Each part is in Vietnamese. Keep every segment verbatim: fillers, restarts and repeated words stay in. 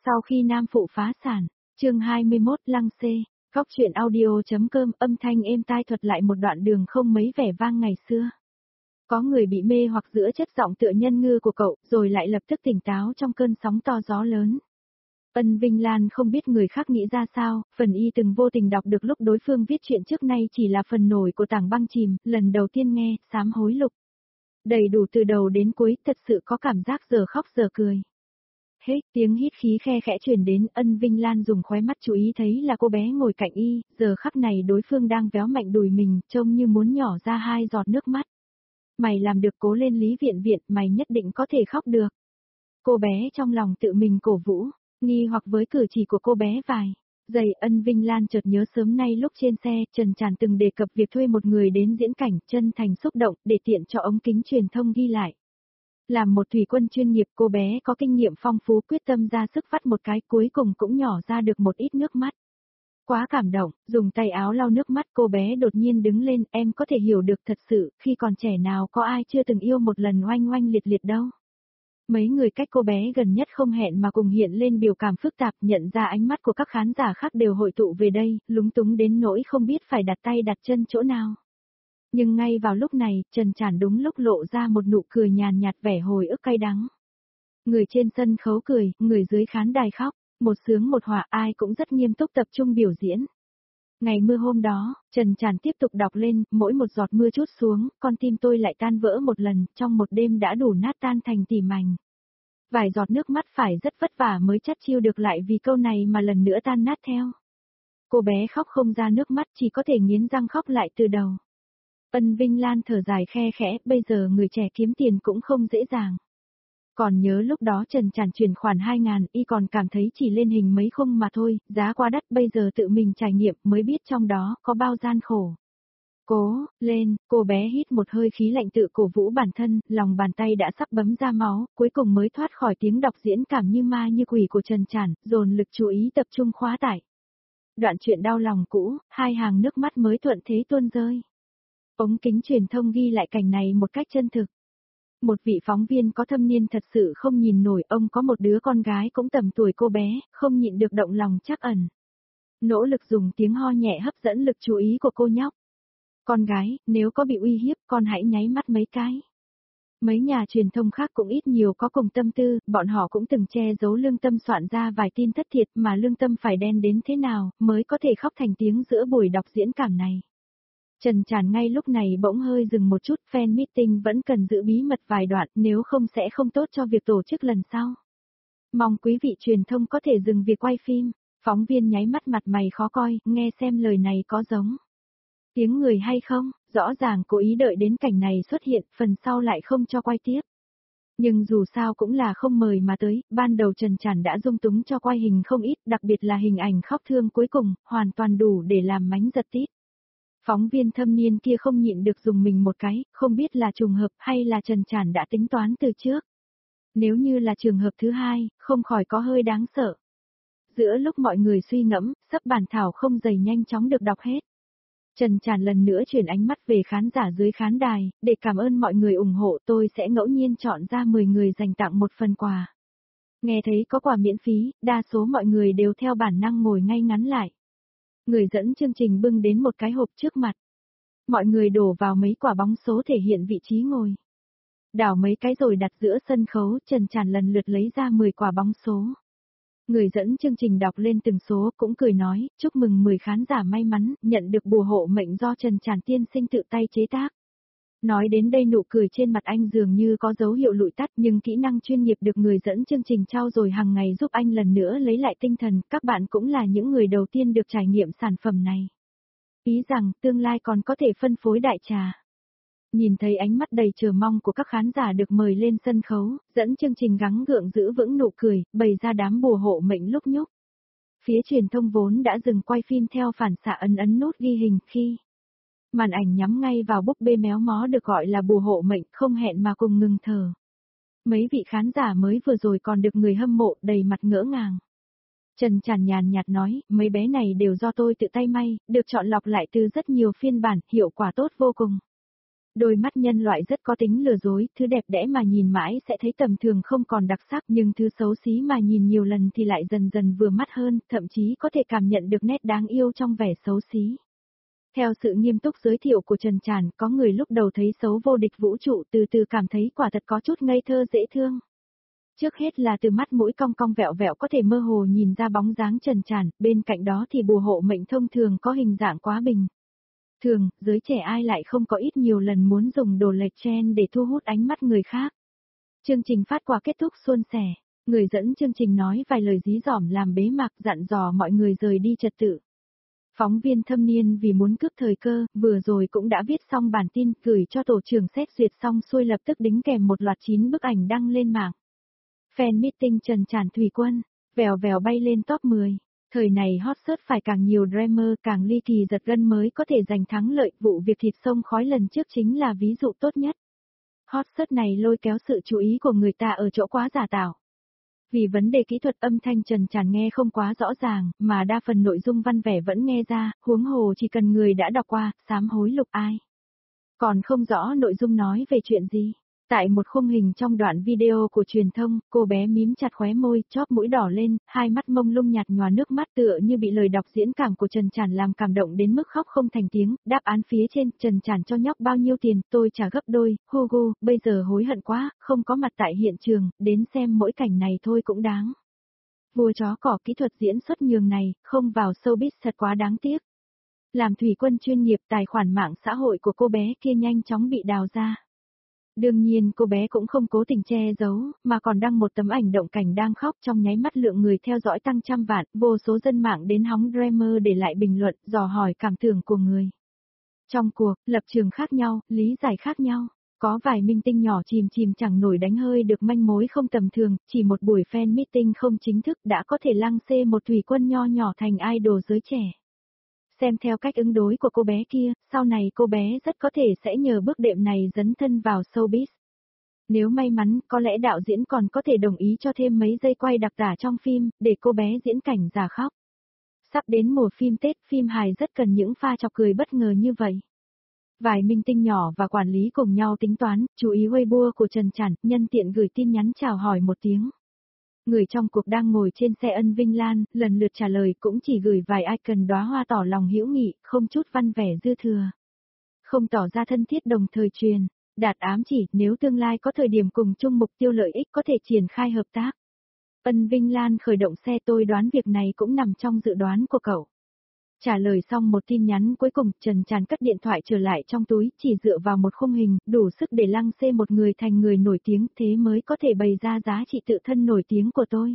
Sau khi nam phụ phá sản, chương hai mươi mốt Lăng Xê, Cóc truyện audio.com âm thanh êm tai thuật lại một đoạn đường không mấy vẻ vang ngày xưa. Có người bị mê hoặc giữa chất giọng tựa nhân ngư của cậu, rồi lại lập tức tỉnh táo trong cơn sóng to gió lớn. Ân Vinh Lan không biết người khác nghĩ ra sao, phần y từng vô tình đọc được lúc đối phương viết chuyện trước nay chỉ là phần nổi của tảng băng chìm, lần đầu tiên nghe, sám hối lục. Đầy đủ từ đầu đến cuối, thật sự có cảm giác giờ khóc giờ cười. Hết tiếng hít khí khe khẽ truyền đến, Ân Vinh Lan dùng khóe mắt chú ý thấy là cô bé ngồi cạnh y, giờ khắc này đối phương đang véo mạnh đùi mình, trông như muốn nhỏ ra hai giọt nước mắt. Mày làm được, cố lên Lý Viện Viện, mày nhất định có thể khóc được. Cô bé trong lòng tự mình cổ vũ, nghi hoặc với cử chỉ của cô bé vài giây. Ân Vinh Lan chợt nhớ sớm nay lúc trên xe, Trần Tràn từng đề cập việc thuê một người đến diễn cảnh, chân thành xúc động, để tiện cho ống kính truyền thông ghi lại. Làm một thủy quân chuyên nghiệp, cô bé có kinh nghiệm phong phú, quyết tâm ra sức vắt một cái, cuối cùng cũng nhỏ ra được một ít nước mắt. Quá cảm động, dùng tay áo lau nước mắt, cô bé đột nhiên đứng lên, em có thể hiểu được thật sự, khi còn trẻ nào có ai chưa từng yêu một lần oanh oanh liệt liệt đâu. Mấy người cách cô bé gần nhất không hẹn mà cùng hiện lên biểu cảm phức tạp, nhận ra ánh mắt của các khán giả khác đều hội tụ về đây, lúng túng đến nỗi không biết phải đặt tay đặt chân chỗ nào. Nhưng ngay vào lúc này, Trần Tràn đúng lúc lộ ra một nụ cười nhàn nhạt, vẻ hồi ức cay đắng. Người trên sân khấu cười, người dưới khán đài khóc, một sướng một họa, ai cũng rất nghiêm túc tập trung biểu diễn. Ngày mưa hôm đó, Trần Tràn tiếp tục đọc lên, mỗi một giọt mưa trút xuống, con tim tôi lại tan vỡ một lần, trong một đêm đã đủ nát tan thành tỉ mảnh. Vài giọt nước mắt phải rất vất vả mới chắt chiu được lại vì câu này mà lần nữa tan nát theo. Cô bé khóc không ra nước mắt, chỉ có thể nghiến răng khóc lại từ đầu. Ân Vinh Lan thở dài khe khẽ, bây giờ người trẻ kiếm tiền cũng không dễ dàng. Còn nhớ lúc đó Trần Tràn chuyển khoản hai ngàn, y còn cảm thấy chỉ lên hình mấy khung mà thôi, giá quá đắt, bây giờ tự mình trải nghiệm mới biết trong đó có bao gian khổ. Cố lên, cô bé hít một hơi khí lạnh tự cổ vũ bản thân, lòng bàn tay đã sắp bấm ra máu, cuối cùng mới thoát khỏi tiếng đọc diễn cảm như ma như quỷ của Trần Tràn, dồn lực chú ý tập trung khóa tải. Đoạn chuyện đau lòng cũ, hai hàng nước mắt mới thuận thế tuôn rơi. Ống kính truyền thông ghi lại cảnh này một cách chân thực. Một vị phóng viên có thâm niên thật sự không nhìn nổi, ông có một đứa con gái cũng tầm tuổi cô bé, không nhịn được động lòng trắc ẩn. Nỗ lực dùng tiếng ho nhẹ hấp dẫn lực chú ý của cô nhóc. Con gái, nếu có bị uy hiếp, con hãy nháy mắt mấy cái. Mấy nhà truyền thông khác cũng ít nhiều có cùng tâm tư, bọn họ cũng từng che giấu lương tâm soạn ra vài tin thất thiệt mà lương tâm phải đen đến thế nào, mới có thể khóc thành tiếng giữa buổi đọc diễn cảm này. Trần Tràn ngay lúc này bỗng hơi dừng một chút, fan meeting vẫn cần giữ bí mật vài đoạn, nếu không sẽ không tốt cho việc tổ chức lần sau. Mong quý vị truyền thông có thể dừng việc quay phim. Phóng viên nháy mắt, mặt mày khó coi, nghe xem lời này có giống tiếng người hay không, rõ ràng cố ý đợi đến cảnh này xuất hiện, phần sau lại không cho quay tiếp. Nhưng dù sao cũng là không mời mà tới, ban đầu Trần Tràn đã dung túng cho quay hình không ít, đặc biệt là hình ảnh khóc thương cuối cùng, hoàn toàn đủ để làm mánh giật tít. Phóng viên thâm niên kia không nhịn được dùng mình một cái, không biết là trùng hợp hay là Trần Tràn đã tính toán từ trước. Nếu như là trường hợp thứ hai, không khỏi có hơi đáng sợ. Giữa lúc mọi người suy ngẫm, sắp bản thảo không dày nhanh chóng được đọc hết. Trần Tràn lần nữa chuyển ánh mắt về khán giả dưới khán đài, để cảm ơn mọi người ủng hộ, tôi sẽ ngẫu nhiên chọn ra mười người dành tặng một phần quà. Nghe thấy có quà miễn phí, đa số mọi người đều theo bản năng ngồi ngay ngắn lại. Người dẫn chương trình bưng đến một cái hộp trước mặt. Mọi người đổ vào mấy quả bóng số thể hiện vị trí ngồi. Đảo mấy cái rồi đặt giữa sân khấu, Trần Tràn lần lượt lấy ra mười quả bóng số. Người dẫn chương trình đọc lên từng số cũng cười nói, chúc mừng mười khán giả may mắn, nhận được bùa hộ mệnh do Trần Tràn tiên sinh tự tay chế tác. Nói đến đây nụ cười trên mặt anh dường như có dấu hiệu lụi tắt, nhưng kỹ năng chuyên nghiệp được người dẫn chương trình trau dồi hàng ngày giúp anh lần nữa lấy lại tinh thần, các bạn cũng là những người đầu tiên được trải nghiệm sản phẩm này. Ý rằng, tương lai còn có thể phân phối đại trà. Nhìn thấy ánh mắt đầy chờ mong của các khán giả được mời lên sân khấu, dẫn chương trình gắng gượng giữ vững nụ cười, bày ra đám bùa hộ mệnh lúc nhúc. Phía truyền thông vốn đã dừng quay phim theo phản xạ ấn ấn nút ghi hình khi màn ảnh nhắm ngay vào búp bê méo mó được gọi là bùa hộ mệnh, không hẹn mà cùng ngừng thở. Mấy vị khán giả mới vừa rồi còn được người hâm mộ đầy mặt ngỡ ngàng. Trần Tràn nhàn nhạt nói, mấy bé này đều do tôi tự tay may, được chọn lọc lại từ rất nhiều phiên bản, hiệu quả tốt vô cùng. Đôi mắt nhân loại rất có tính lừa dối, thứ đẹp đẽ mà nhìn mãi sẽ thấy tầm thường không còn đặc sắc, nhưng thứ xấu xí mà nhìn nhiều lần thì lại dần dần vừa mắt hơn, thậm chí có thể cảm nhận được nét đáng yêu trong vẻ xấu xí. Theo sự nghiêm túc giới thiệu của Trần Tràn, có người lúc đầu thấy xấu vô địch vũ trụ từ từ cảm thấy quả thật có chút ngây thơ dễ thương. Trước hết là từ mắt mũi cong cong vẹo vẹo có thể mơ hồ nhìn ra bóng dáng Trần Tràn, bên cạnh đó thì bùa hộ mệnh thông thường có hình dạng quá bình. Thường, giới trẻ ai lại không có ít nhiều lần muốn dùng đồ lệch trend để thu hút ánh mắt người khác. Chương trình phát quà kết thúc suôn sẻ, người dẫn chương trình nói vài lời dí dỏm làm bế mạc dặn dò mọi người rời đi trật tự. Phóng viên thâm niên vì muốn cướp thời cơ, vừa rồi cũng đã viết xong bản tin, gửi cho tổ trưởng xét duyệt xong xuôi lập tức đính kèm một loạt chín bức ảnh đăng lên mạng. Fan meeting Trần Tràn Thủy Quân, vèo vèo bay lên top mười. Thời này hot search phải càng nhiều drama càng ly kỳ giật gân mới có thể giành thắng lợi, vụ việc thịt sông khói lần trước chính là ví dụ tốt nhất. Hot search này lôi kéo sự chú ý của người ta ở chỗ quá giả tạo. Vì vấn đề kỹ thuật âm thanh Trần Tràn nghe không quá rõ ràng, mà đa phần nội dung văn vẻ vẫn nghe ra, huống hồ chỉ cần người đã đọc qua, sám hối lục ai. Còn không rõ nội dung nói về chuyện gì. Tại một khung hình trong đoạn video của truyền thông, cô bé mím chặt khóe môi, chóp mũi đỏ lên, hai mắt mông lung nhạt nhòa nước mắt tựa như bị lời đọc diễn cảm của Trần Tràn làm cảm động đến mức khóc không thành tiếng. Đáp án phía trên, Trần Tràn cho nhóc bao nhiêu tiền, tôi trả gấp đôi, Hugo, bây giờ hối hận quá, không có mặt tại hiện trường, đến xem mỗi cảnh này thôi cũng đáng. Vua chó cỏ kỹ thuật diễn xuất nhường này, không vào showbiz thật quá đáng tiếc. Làm thủy quân chuyên nghiệp, tài khoản mạng xã hội của cô bé kia nhanh chóng bị đào ra. Đương nhiên cô bé cũng không cố tình che giấu, mà còn đăng một tấm ảnh động cảnh đang khóc, trong nháy mắt lượng người theo dõi tăng trăm vạn, vô số dân mạng đến hóng drama để lại bình luận, dò hỏi cảm tưởng của người. Trong cuộc, lập trường khác nhau, lý giải khác nhau, có vài minh tinh nhỏ chìm chìm chẳng nổi đánh hơi được manh mối không tầm thường, chỉ một buổi fan meeting không chính thức đã có thể lăng xê một thủy quân nho nhỏ thành idol giới trẻ. Xem theo cách ứng đối của cô bé kia, sau này cô bé rất có thể sẽ nhờ bước đệm này dấn thân vào showbiz. Nếu may mắn, có lẽ đạo diễn còn có thể đồng ý cho thêm mấy giây quay đặc tả trong phim, để cô bé diễn cảnh giả khóc. Sắp đến mùa phim Tết, phim hài rất cần những pha chọc cười bất ngờ như vậy. Vài minh tinh nhỏ và quản lý cùng nhau tính toán, chú ý Weibo của Trần Tràn, nhân tiện gửi tin nhắn chào hỏi một tiếng. Người trong cuộc đang ngồi trên xe Ân Vinh Lan, lần lượt trả lời cũng chỉ gửi vài icon đóa hoa tỏ lòng hữu nghị, không chút văn vẻ dư thừa. Không tỏ ra thân thiết đồng thời truyền, đạt ám chỉ nếu tương lai có thời điểm cùng chung mục tiêu lợi ích có thể triển khai hợp tác. Ân Vinh Lan khởi động xe tôi đoán việc này cũng nằm trong dự đoán của cậu. Trả lời xong một tin nhắn cuối cùng, Trần Tràn cất điện thoại trở lại trong túi, chỉ dựa vào một khung hình, đủ sức để lăng xê một người thành người nổi tiếng, thế mới có thể bày ra giá trị tự thân nổi tiếng của tôi.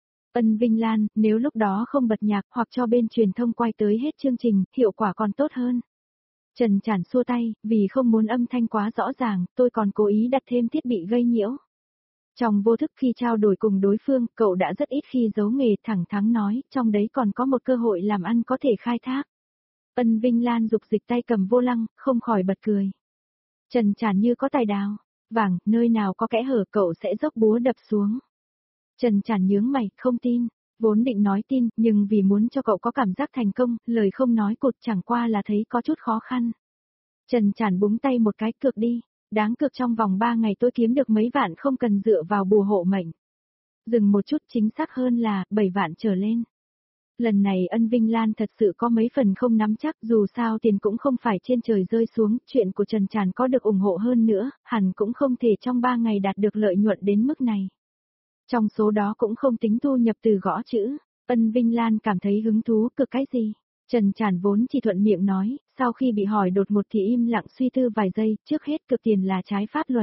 Ân Vinh Lan, nếu lúc đó không bật nhạc hoặc cho bên truyền thông quay tới hết chương trình, hiệu quả còn tốt hơn. Trần Tràn xua tay, vì không muốn âm thanh quá rõ ràng, tôi còn cố ý đặt thêm thiết bị gây nhiễu. Trong vô thức khi trao đổi cùng đối phương, cậu đã rất ít khi giấu nghề, thẳng thắn nói, trong đấy còn có một cơ hội làm ăn có thể khai thác. Ân Vinh Lan dục dịch tay cầm vô lăng, không khỏi bật cười. Trần Tràn như có tài đào, vàng, nơi nào có kẽ hở cậu sẽ dốc búa đập xuống. Trần Tràn nhướng mày, không tin, vốn định nói tin, nhưng vì muốn cho cậu có cảm giác thành công, lời không nói cụt chẳng qua là thấy có chút khó khăn. Trần Tràn búng tay một cái, cược đi. Đáng cược trong vòng ba ngày tôi kiếm được mấy vạn không cần dựa vào bùa hộ mệnh. Dừng một chút, chính xác hơn là, bảy vạn trở lên. Lần này Ân Vinh Lan thật sự có mấy phần không nắm chắc, dù sao tiền cũng không phải trên trời rơi xuống, chuyện của Trần Tràn có được ủng hộ hơn nữa, hẳn cũng không thể trong ba ngày đạt được lợi nhuận đến mức này. Trong số đó cũng không tính thu nhập từ gõ chữ, Ân Vinh Lan cảm thấy hứng thú cực cái gì. Trần Tràn vốn chỉ thuận miệng nói, sau khi bị hỏi đột ngột thì im lặng suy tư vài giây, trước hết cực tiền là trái pháp luật.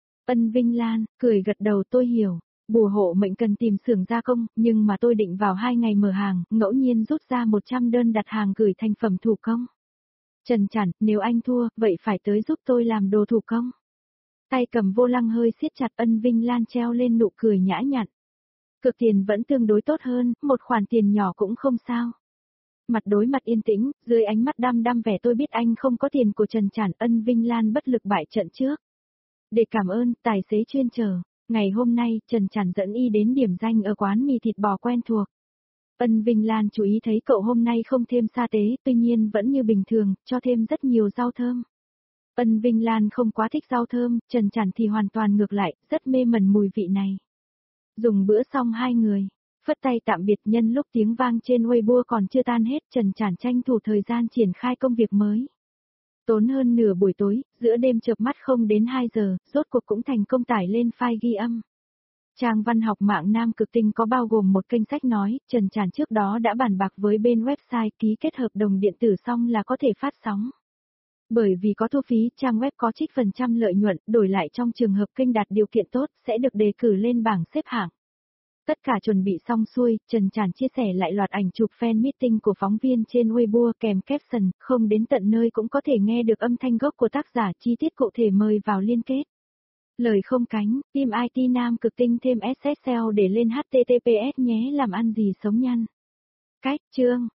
Ân Vinh Lan, cười gật đầu, tôi hiểu, bùa hộ mệnh cần tìm xưởng gia công, nhưng mà tôi định vào hai ngày mở hàng, ngẫu nhiên rút ra một trăm đơn đặt hàng gửi thành phẩm thủ công. Trần Tràn, nếu anh thua, vậy phải tới giúp tôi làm đồ thủ công. Tay cầm vô lăng hơi siết chặt, Ân Vinh Lan treo lên nụ cười nhã nhặn. Cực tiền vẫn tương đối tốt hơn, một khoản tiền nhỏ cũng không sao. Mặt đối mặt yên tĩnh, dưới ánh mắt đăm đăm vẻ tôi biết anh không có tiền của Trần Tràn, Ân Vinh Lan bất lực bại trận trước. Để cảm ơn, tài xế chuyên chở, ngày hôm nay, Trần Tràn dẫn y đến điểm danh ở quán mì thịt bò quen thuộc. Ân Vinh Lan chú ý thấy cậu hôm nay không thêm sa tế, tuy nhiên vẫn như bình thường, cho thêm rất nhiều rau thơm. Ân Vinh Lan không quá thích rau thơm, Trần Trản thì hoàn toàn ngược lại, rất mê mẩn mùi vị này. Dùng bữa xong hai người, phất tay tạm biệt nhân lúc tiếng vang trên Weibo còn chưa tan hết, Trần Trản tranh thủ thời gian triển khai công việc mới. Tốn hơn nửa buổi tối, giữa đêm chợp mắt không đến hai giờ, rốt cuộc cũng thành công tải lên file ghi âm. Trang văn học mạng Nam Cực Tinh có bao gồm một kênh sách nói, Trần Trản trước đó đã bàn bạc với bên website ký kết hợp đồng điện tử xong là có thể phát sóng. Bởi vì có thu phí, trang web có trích phần trăm lợi nhuận, đổi lại trong trường hợp kênh đạt điều kiện tốt sẽ được đề cử lên bảng xếp hạng. Tất cả chuẩn bị xong xuôi, Trần Trản chia sẻ lại loạt ảnh chụp fan meeting của phóng viên trên Weibo kèm caption, không đến tận nơi cũng có thể nghe được âm thanh gốc của tác giả, chi tiết cụ thể mời vào liên kết. Lời không cánh, team i tê Nam Cực Tinh thêm ét ét eo để lên hát tê tê pê ét nhé, làm ăn gì sống nhăn. Cách chương